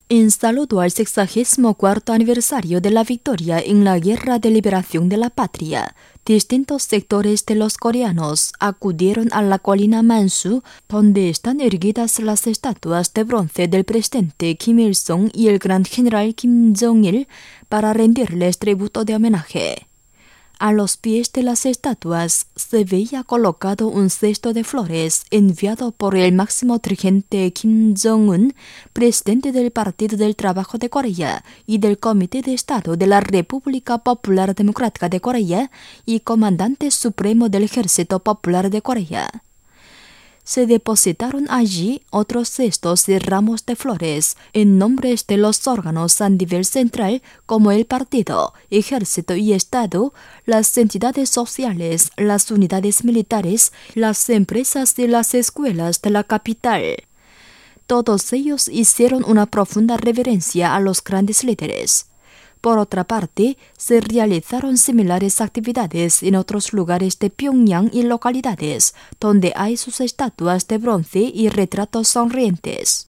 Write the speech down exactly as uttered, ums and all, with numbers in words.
En saludo al sexagésimo cuarto aniversario de la victoria en la Guerra de Liberación de la Patria, distintos sectores de los coreanos acudieron a la colina Mansu, donde están erguidas las estatuas de bronce del presidente Kim Il-sung y el gran general Kim Jong-il para rendirles tributo de homenaje. A los pies de las estatuas se veía colocado un cesto de flores enviado por el máximo dirigente Kim Jong-un, presidente del Partido del Trabajo de Corea y del Comité de Estado de la República Popular Democrática de Corea y comandante supremo del Ejército Popular de Corea. Se depositaron allí otros cestos y ramos de flores en nombres de los órganos a nivel central como el partido, ejército y estado, las entidades sociales, las unidades militares, las empresas y las escuelas de la capital. Todos ellos hicieron una profunda reverencia a los grandes líderes. Por otra parte, se realizaron similares actividades en otros lugares de Pyongyang y localidades donde hay sus estatuas de bronce y retratos sonrientes.